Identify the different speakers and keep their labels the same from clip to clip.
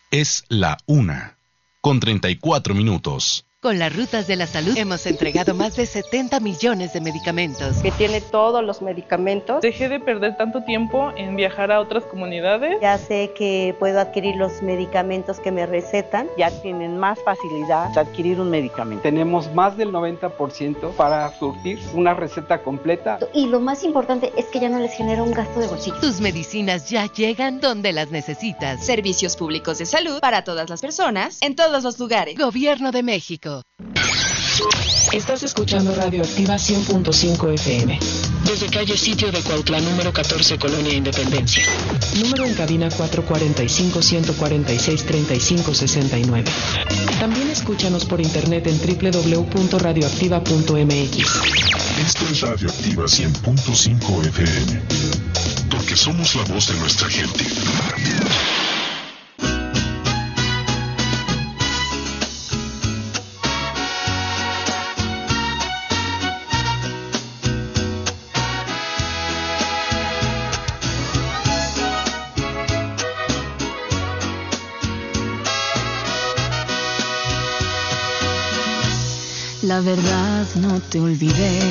Speaker 1: Es la 1:34.
Speaker 2: Con las rutas de la salud hemos entregado más de 70 millones de medicamentos.
Speaker 3: Que tiene todos los medicamentos.
Speaker 4: Dejé de perder tanto tiempo en viajar a otras comunidades.
Speaker 5: Ya sé que puedo adquirir los medicamentos que me recetan.
Speaker 6: Ya tienen más facilidad de adquirir un medicamento.
Speaker 7: Tenemos más del 90% para surtir una receta completa.
Speaker 8: Y lo más importante es que ya no les genera un gasto de bolsillo.
Speaker 2: Tus medicinas ya llegan donde las necesitas.
Speaker 9: Servicios públicos de salud para todas las personas, en todos los lugares.
Speaker 2: Gobierno de México.
Speaker 10: Estás escuchando Radioactiva 100.5 FM. Desde calle Sitio de Cuautla, número 14, Colonia Independencia. Número en cabina 445-146-3569. También escúchanos por internet en www.radioactiva.mx.
Speaker 11: Esto es Radioactiva 100.5 FM. Porque somos la voz de nuestra gente.
Speaker 12: La verdad no te olvidé,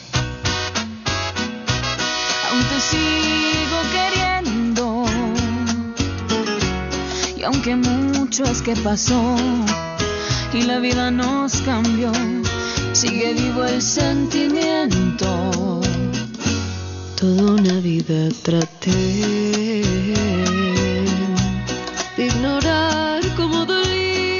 Speaker 12: aún te sigo queriendo, y aunque mucho es que pasó y la vida nos cambió, sigue vivo el sentimiento. Toda una vida traté de ignorar cómo dolías,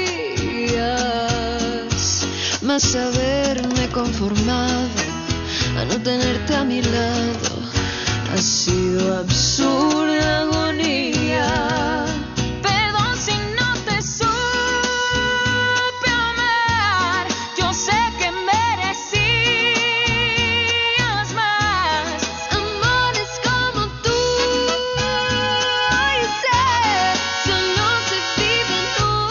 Speaker 12: mas haberme conformado a no tenerte a mi lado ha sido absurda agonía. Perdón si no te supe amar, yo sé que merecías más amores como tú, y sé solo se viven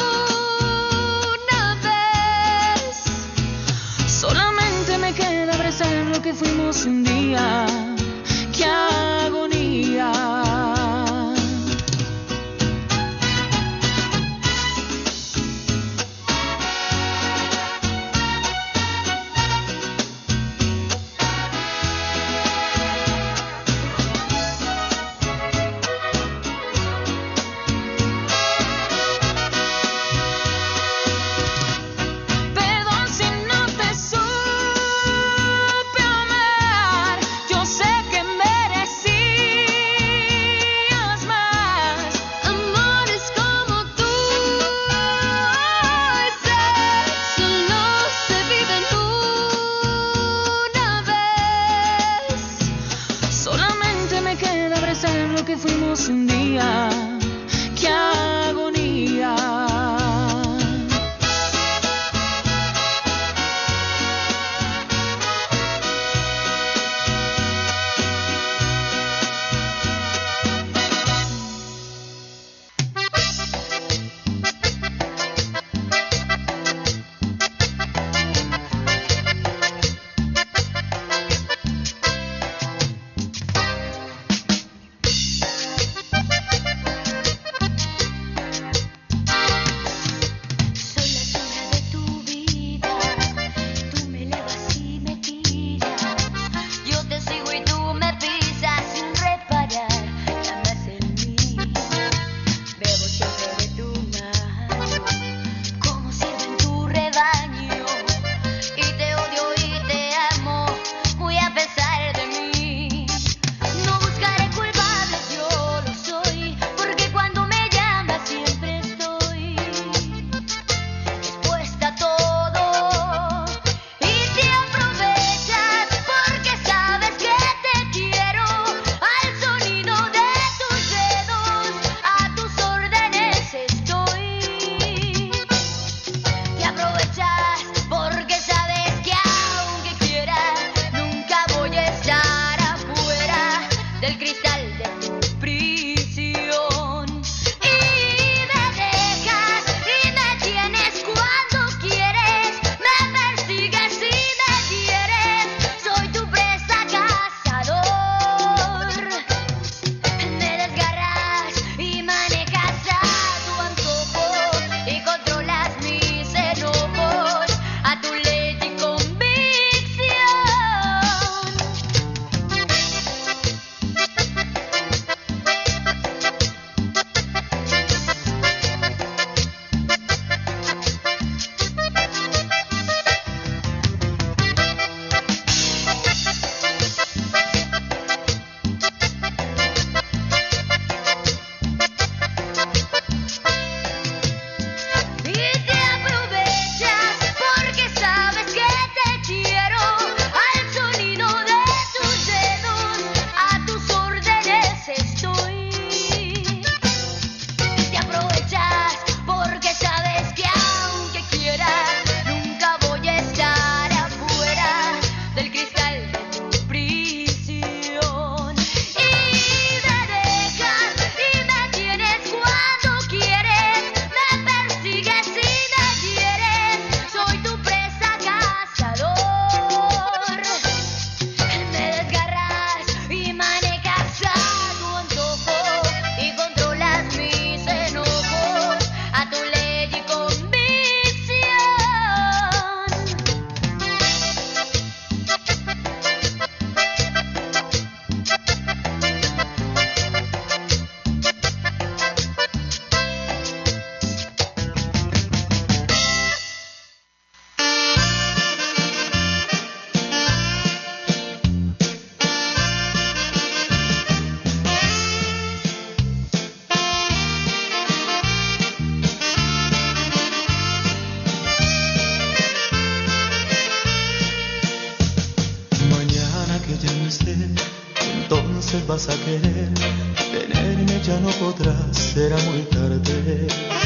Speaker 12: una vez. Solamente me queda abrazar lo que fuimos un día. ¡Qué agonía!
Speaker 1: vas a querer tenerme, ya no podrás, será muy tarde.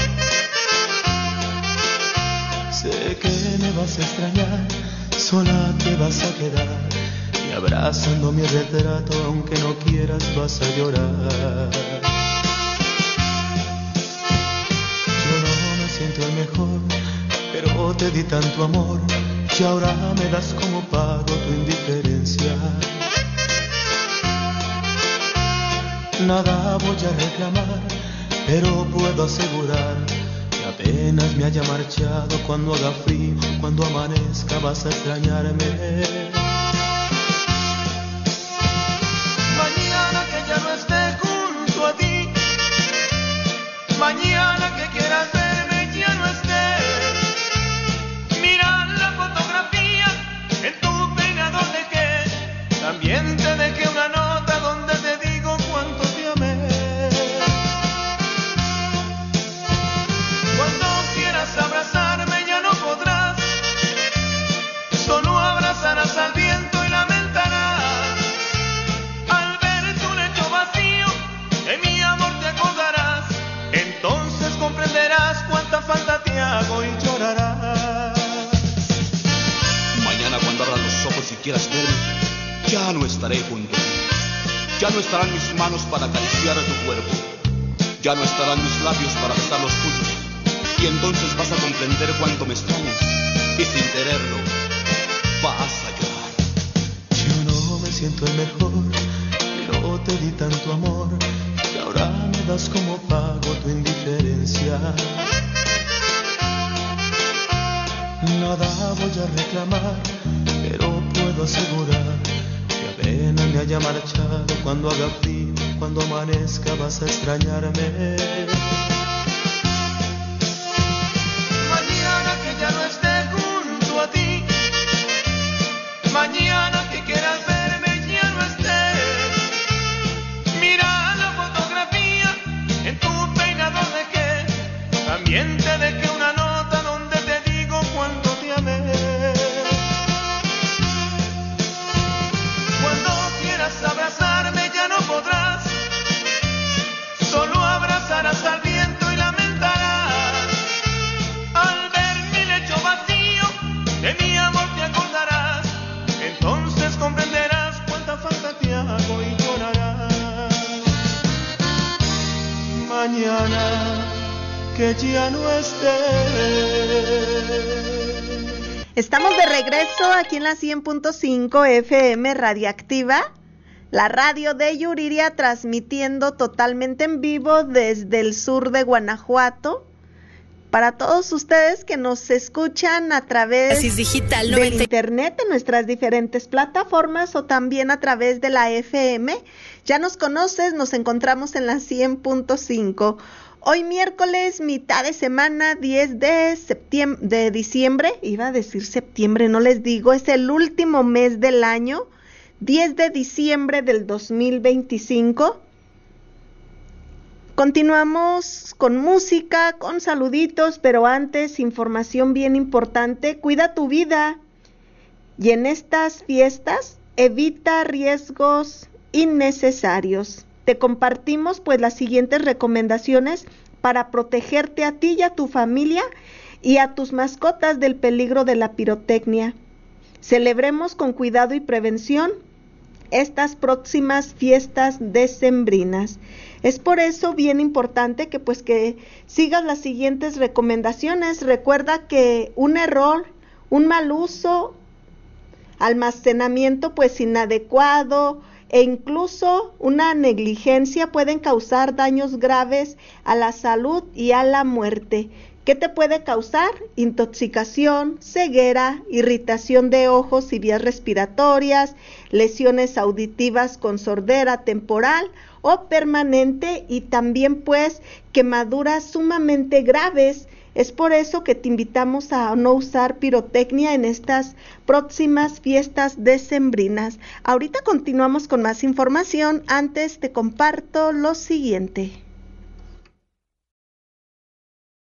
Speaker 1: Sé que me vas a extrañar, sola te vas a quedar, y abrazando mi retrato, aunque no quieras, vas a llorar. Yo no me siento el mejor, pero te di tanto amor, y ahora me das como pago tu indiferencia. Nada voy a reclamar, pero puedo asegurar que apenas me haya marchado. Cuando haga frío, cuando amanezca, vas a extrañarme. Mañana que ya no esté junto a ti, mañana que quieras verme, ya no estés. Mira la fotografía en tu peinador de que también te dejé una nota donde te digo cuánto te amé. Cuando quieras abrazarme ya no podrás, solo abrazarás al viento y lamentarás. Al ver tu lecho vacío, de mi amor te acordarás. Entonces comprenderás cuánta falta te hago y llorarás.
Speaker 13: Mañana cuando abras los ojos y quieras verme, ya no estaré junto a ti. Ya no estarán mis manos para acariciar tu cuerpo, ya no estarán mis labios para besar los tuyos. Y entonces vas a comprender cuánto me extrañas, y sin quererlo vas a llorar.
Speaker 1: Yo no me siento el mejor, pero te di tanto amor, y ahora me das como pago tu indiferencia. Nada voy a reclamar, pero puedo asegurar que apenas me haya marchado. Cuando haga frío, cuando amanezca, vas a extrañarme. Mañana que ya no esté junto a ti, mañana que quieras verme, ya no estés. Mira la fotografía en tu peinador de que también te dejé una nota donde te digo cuánto te amé. Cuando quieras abrazarme ya no podrás, solo abrazarás al viento y lamentarás. Al ver mi lecho vacío, de mi amor te acordarás. Entonces comprenderás cuánta falta te hago y llorarás. Mañana que ya no estés.
Speaker 14: Estamos de regreso aquí en la 100.5 FM Radioactiva, la radio de Yuriria, transmitiendo totalmente en vivo desde el sur de Guanajuato. Para todos ustedes que nos escuchan a través
Speaker 15: digital,
Speaker 14: de internet, en nuestras diferentes plataformas o también a través de la FM, ya nos conoces, nos encontramos en la 100.5. Hoy miércoles, mitad de semana, 10 de diciembre, iba a decir septiembre, no les digo, es el último mes del año, 10 de diciembre del 2025. Continuamos con música, con saluditos, pero antes, información bien importante, cuida tu vida y en estas fiestas evita riesgos innecesarios. Te compartimos pues las siguientes recomendaciones para protegerte a ti y a tu familia y a tus mascotas del peligro de la pirotecnia. Celebremos con cuidado y prevención estas próximas fiestas decembrinas. Es por eso bien importante que sigas las siguientes recomendaciones. Recuerda que un error, un mal uso, almacenamiento pues inadecuado e incluso una negligencia pueden causar daños graves a la salud y a la muerte. ¿Qué te puede causar? Intoxicación, ceguera, irritación de ojos y vías respiratorias, lesiones auditivas con sordera temporal o permanente y también pues quemaduras sumamente graves. Es por eso que te invitamos a no usar pirotecnia en estas próximas fiestas decembrinas. Ahorita continuamos con más información. Antes te comparto lo siguiente.